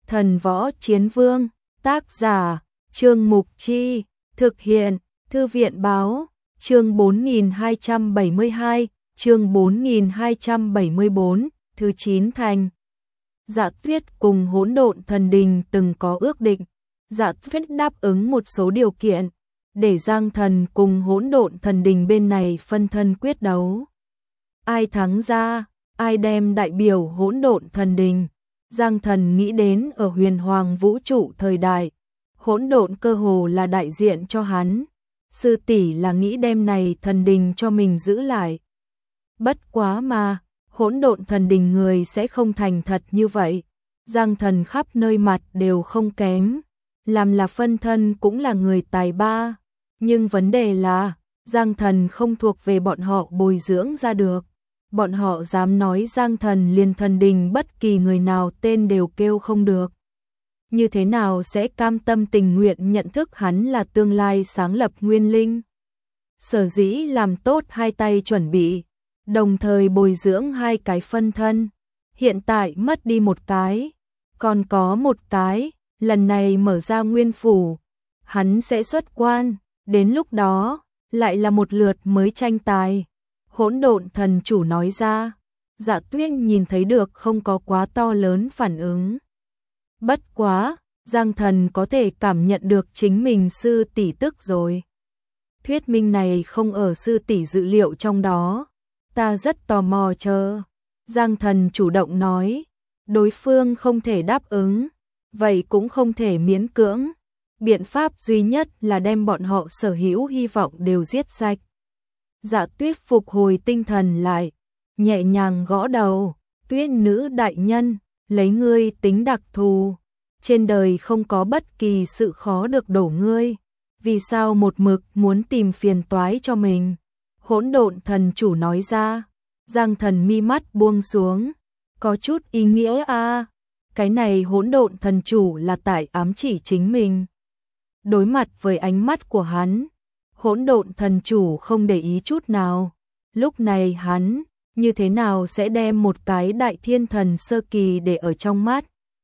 Thần Võ Chiến Vương, tác giả, Trương Mục Chi, thực hiện, Thư viện Báo, chương 4272, chương 4274, thứ 9 thành. Dạ Tuyết cùng Hỗn Độn Thần Đình từng có ước định, Dạ Tuyết đáp ứng một số điều kiện, để Giang Thần cùng Hỗn Độn Thần Đình bên này phân thân quyết đấu. Ai thắng ra, ai đem đại biểu Hỗn Độn Thần Đình. Giang Thần nghĩ đến ở huyền hoàng vũ trụ thời đại, hỗn độn cơ hồ là đại diện cho hắn. Sư tỷ là nghĩ đem này thần đình cho mình giữ lại. Bất quá mà, hỗn độn thần đình người sẽ không thành thật như vậy. Giang Thần khắp nơi mặt đều không kém, làm là phân thân cũng là người tài ba. Nhưng vấn đề là, Giang Thần không thuộc về bọn họ bồi dưỡng ra được. Bọn họ dám nói Giang Thần liền thần đình bất kỳ người nào tên đều kêu không được. Như thế nào sẽ cam tâm tình nguyện nhận thức hắn là tương lai sáng lập nguyên linh? Sở dĩ làm tốt hai tay chuẩn bị, đồng thời bồi dưỡng hai cái phân thân. Hiện tại mất đi một cái, còn có một cái, lần này mở ra nguyên phủ, hắn sẽ xuất quan, đến lúc đó, lại là một lượt mới tranh tài. Hỗn Độn Thần Chủ nói ra. Dạ Tuyết nhìn thấy được không có quá to lớn phản ứng. Bất quá, Giang Thần có thể cảm nhận được chính mình sư tỷ tức rồi. Thuyết minh này không ở sư tỷ dự liệu trong đó. Ta rất tò mò chờ. Giang Thần chủ động nói. Đối phương không thể đáp ứng, vậy cũng không thể miễn cưỡng. Biện pháp duy nhất là đem bọn họ sở hữu hy vọng đều giết sạch. Dạ Tuyết phục hồi tinh thần lại, nhẹ nhàng gõ đầu. Tuyết nữ đại nhân, lấy ngươi tính đặc thù, trên đời không có bất kỳ sự khó được đổ ngươi, vì sao một mực muốn tìm phiền toái cho mình? Hỗn Độn Thần Chủ nói ra. Giang Thần mi mắt buông xuống, có chút ý nghĩa a. Cái này Hỗn Độn Thần Chủ là tại ám chỉ chính mình. Đối mặt với ánh mắt của hắn, Hỗn Độn Thần Chủ không để ý chút nào. Lúc này hắn như thế nào sẽ đem một cái đại thiên thần sơ kỳ để ở trong mắt?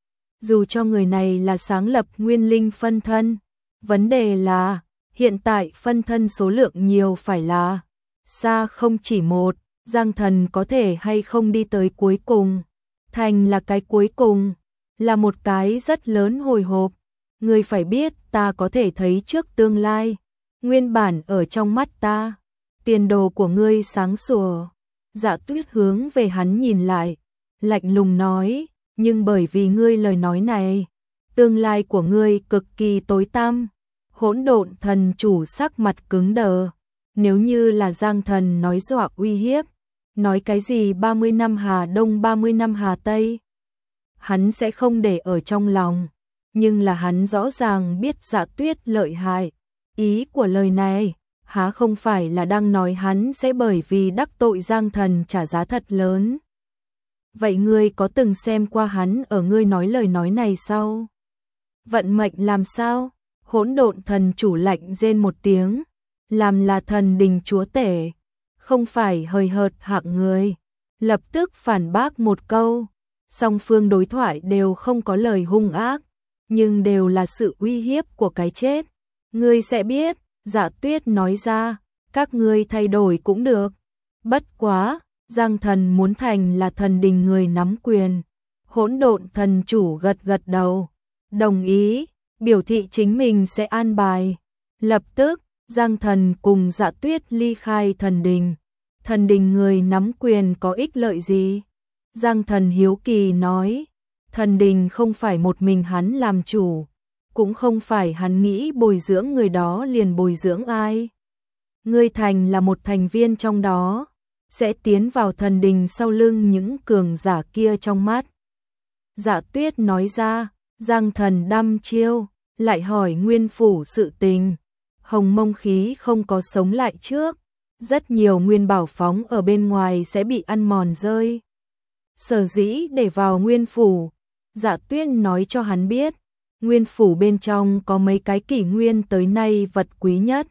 Dù cho người này là sáng lập nguyên linh phân thân, vấn đề là hiện tại phân thân số lượng nhiều phải là xa không chỉ một. Giang Thần có thể hay không đi tới cuối cùng? Thành là cái cuối cùng, là một cái rất lớn hồi hộp. Ngươi phải biết ta có thể thấy trước tương lai. Nguyên bản ở trong mắt ta, tiền đồ của ngươi sáng sủa. Dạ Tuyết hướng về hắn nhìn lại, lạnh lùng nói, nhưng bởi vì ngươi lời nói này, tương lai của ngươi cực kỳ tối tăm. Hỗn Độn Thần Chủ sắc mặt cứng đờ, nếu như là Giang Thần nói dọa uy hiếp, nói cái gì 30 năm Hà Đông 30 năm Hà Tây, hắn sẽ không để ở trong lòng, nhưng là hắn rõ ràng biết Dạ Tuyết lợi hại. Ý của lời này, há không phải là đang nói hắn sẽ bởi vì đắc tội Giang Thần trả giá thật lớn. Vậy ngươi có từng xem qua hắn ở ngươi nói lời nói này sao? Vận mệnh làm sao? Hỗn Độn Thần Chủ lạnh rên một tiếng, làm là thần đình chúa tể, không phải hời hợt hạng người. Lập tức phản bác một câu, song phương đối thoại đều không có lời hung ác, nhưng đều là sự uy hiếp của cái chết. Ngươi sẽ biết, Dạ Tuyết nói ra, các ngươi thay đổi cũng được. Bất quá, Giang Thần muốn thành là thần đình người nắm quyền. Hỗn Độn Thần Chủ gật gật đầu, đồng ý, biểu thị chính mình sẽ an bài. Lập tức, Giang Thần cùng Dạ Tuyết ly khai thần đình. Thần đình người nắm quyền có ích lợi gì? Giang Thần hiếu kỳ nói, thần đình không phải một mình hắn làm chủ, cũng không phải hắn nghĩ bồi dưỡng người đó liền bồi dưỡng ai. Ngươi thành là một thành viên trong đó, sẽ tiến vào thần đình sau lưng những cường giả kia trong mắt. Dạ Tuyết nói ra. Giang Thần đăm chiêu, lại hỏi nguyên phủ sự tình. Hồng Mông khí không có sống lại trước, rất nhiều nguyên bảo phóng ở bên ngoài sẽ bị ăn mòn rơi. Sở dĩ để vào nguyên phủ, Dạ Tuyết nói cho hắn biết, nguyên phủ bên trong có mấy cái kỷ nguyên tới nay vật quý nhất.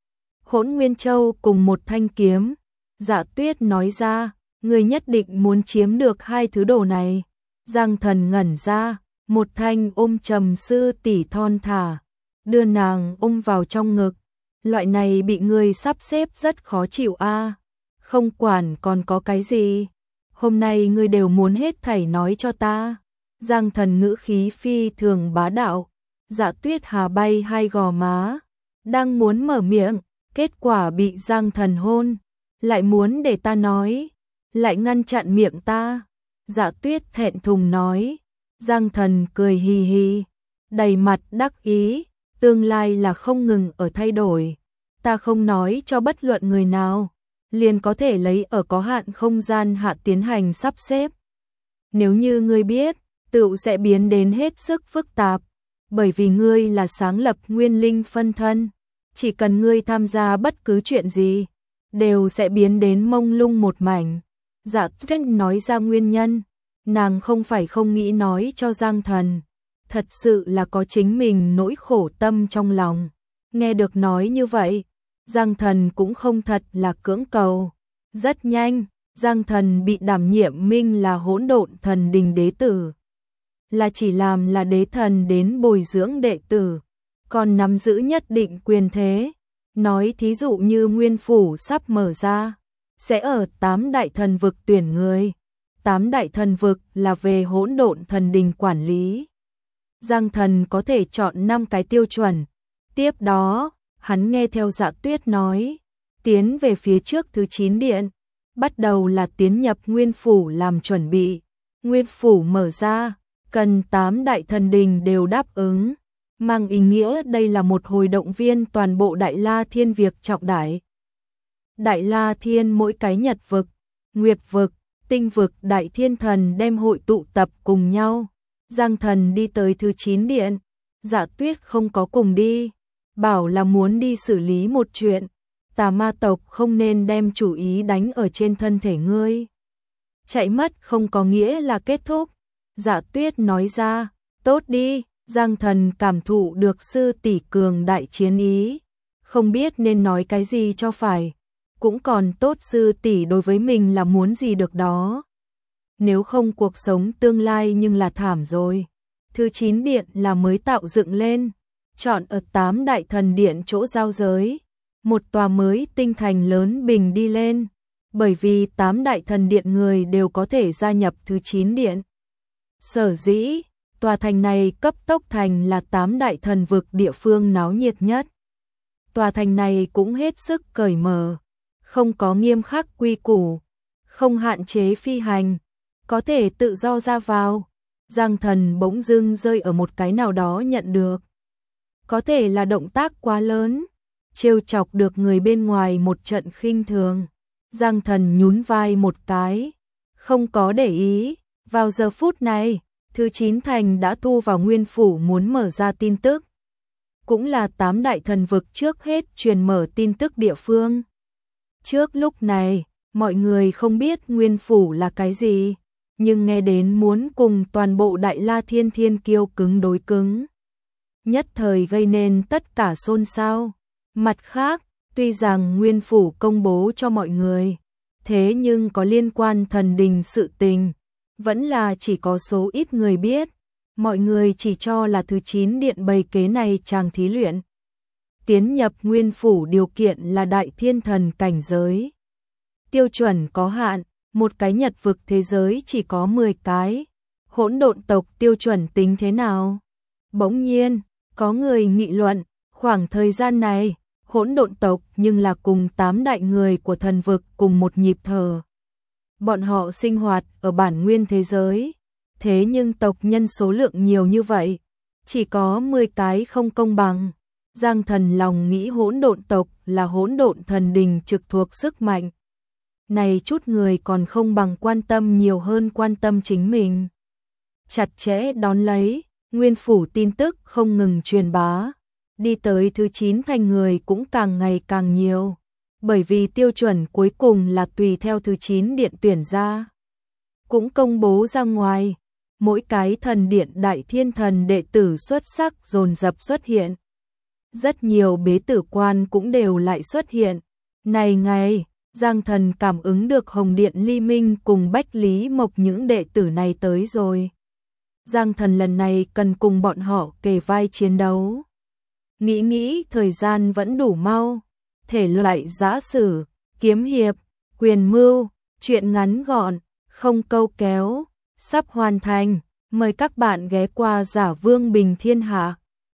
Hỗn Nguyên Châu cùng một thanh kiếm. Dạ Tuyết nói ra, người nhất định muốn chiếm được hai thứ đồ này. Giang Thần ngẩn ra, một thanh ôm trầm sư tỷ thon thả, đưa nàng ôm vào trong ngực. Loại này bị người sắp xếp rất khó chịu a. Không quản còn có cái gì, hôm nay ngươi đều muốn hết thảy nói cho ta. Giang Thần ngữ khí phi thường bá đạo. Dạ Tuyết Hà bay hai gò má, đang muốn mở miệng, kết quả bị Giang Thần hôn, lại muốn để ta nói, lại ngăn chặn miệng ta. Dạ Tuyết thẹn thùng nói. Giang Thần cười hì hì, đầy mặt đắc ý, tương lai là không ngừng ở thay đổi, ta không nói cho bất luận người nào, liền có thể lấy ở có hạn không gian hạ tiến hành sắp xếp. Nếu như ngươi biết, tựu sẽ biến đến hết sức phức tạp, bởi vì ngươi là sáng lập nguyên linh phân thân, chỉ cần ngươi tham gia bất cứ chuyện gì, đều sẽ biến đến mông lung một mảnh. Dạ Tuyết nói ra nguyên nhân, nàng không phải không nghĩ nói cho Giang Thần, thật sự là có chính mình nỗi khổ tâm trong lòng. Nghe được nói như vậy, Giang Thần cũng không thật là cưỡng cầu. Rất nhanh, Giang Thần bị đảm nhiệm minh là hỗn độn thần đình đế tử. Là chỉ làm là đế thần đến bồi dưỡng đệ tử, còn nắm giữ nhất định quyền thế. Nói thí dụ như nguyên phủ sắp mở ra, sẽ ở 8 đại thần vực tuyển người. 8 đại thần vực là về hỗn độn thần đình quản lý. Giang Thần có thể chọn 5 cái tiêu chuẩn. Tiếp đó, hắn nghe theo Dạ Tuyết nói, tiến về phía trước thứ 9 điện, bắt đầu là tiến nhập nguyên phủ làm chuẩn bị. Nguyên phủ mở ra, cần 8 đại thần đình đều đáp ứng, mang ý nghĩa đây là một hồi động viên toàn bộ Đại La Thiên việc trọng đại. Đại La Thiên mỗi cái nhật vực, nguyệt vực, tinh vực đại thiên thần đem hội tụ tập cùng nhau. Giang Thần đi tới thứ 9 điện, Dạ Tuyết không có cùng đi, bảo là muốn đi xử lý một chuyện, tà ma tộc không nên đem chủ ý đánh ở trên thân thể ngươi. Chạy mất không có nghĩa là kết thúc. Dạ Tuyết nói ra, tốt đi. Giang Thần cảm thụ được sư tỷ cường đại chiến ý, không biết nên nói cái gì cho phải, cũng còn tốt sư tỷ đối với mình là muốn gì được đó. Nếu không cuộc sống tương lai nhưng là thảm rồi. Thứ 9 điện là mới tạo dựng lên, chọn ở 8 đại thần điện chỗ giao giới, một tòa mới tinh thành lớn bình đi lên, bởi vì 8 đại thần điện người đều có thể gia nhập thứ 9 điện. Sở dĩ, tòa thành này cấp tốc thành là 8 đại thần vực địa phương náo nhiệt nhất. Tòa thành này cũng hết sức cởi mở, không có nghiêm khắc quy củ, không hạn chế phi hành, có thể tự do ra vào. Giang Thần bỗng dưng rơi ở một cái nào đó nhận được. Có thể là động tác quá lớn, trêu chọc được người bên ngoài một trận khinh thường. Giang Thần nhún vai một cái, không có để ý. Vào giờ phút này, thứ 9 thành đã thu vào nguyên phủ muốn mở ra tin tức. Cũng là 8 đại thần vực trước hết truyền mở tin tức địa phương. Trước lúc này, mọi người không biết nguyên phủ là cái gì, nhưng nghe đến muốn cùng toàn bộ Đại La Thiên Thiên Kiêu cứng đối cứng, nhất thời gây nên tất cả xôn xao. Mặt khác, tuy rằng nguyên phủ công bố cho mọi người, thế nhưng có liên quan thần đình sự tình, vẫn là chỉ có số ít người biết. Mọi người chỉ cho là thứ 9 điện bày kế này chàng thí luyện. Tiến nhập nguyên phủ điều kiện là đại thiên thần cảnh giới. Tiêu chuẩn có hạn, một cái nhật vực thế giới chỉ có 10 cái. Hỗn độn tộc tiêu chuẩn tính thế nào? Bỗng nhiên, có người nghị luận, khoảng thời gian này, hỗn độn tộc nhưng là cùng 8 đại người của thần vực cùng một nhịp thở. Bọn họ sinh hoạt ở bản nguyên thế giới, thế nhưng tộc nhân số lượng nhiều như vậy, chỉ có 10 cái không công bằng. Giang Thần lòng nghĩ hỗn độn tộc là hỗn độn thần đình trực thuộc sức mạnh. Này chút người còn không bằng quan tâm nhiều hơn quan tâm chính mình. Chặt chẽ đón lấy, nguyên phủ tin tức không ngừng truyền bá. Đi tới thứ 9 thành người cũng càng ngày càng nhiều. Bởi vì tiêu chuẩn cuối cùng là tùy theo thứ 9 điện tuyển ra. Cũng công bố ra ngoài, mỗi cái thần điện đại thiên thần đệ tử xuất sắc dồn dập xuất hiện. Rất nhiều bế tử quan cũng đều lại xuất hiện. Này ngày, Giang Thần cảm ứng được Hồng Điện Ly Minh cùng Bách Lý Mộc những đệ tử này tới rồi. Giang Thần lần này cần cùng bọn họ kề vai chiến đấu. Nghĩ thời gian vẫn đủ mau, thể loại giã sử, kiếm hiệp, quyền mưu, truyện ngắn gọn, không câu kéo, sắp hoàn thành. Mời các bạn ghé qua Giả Vương Bình Thiên Hạ.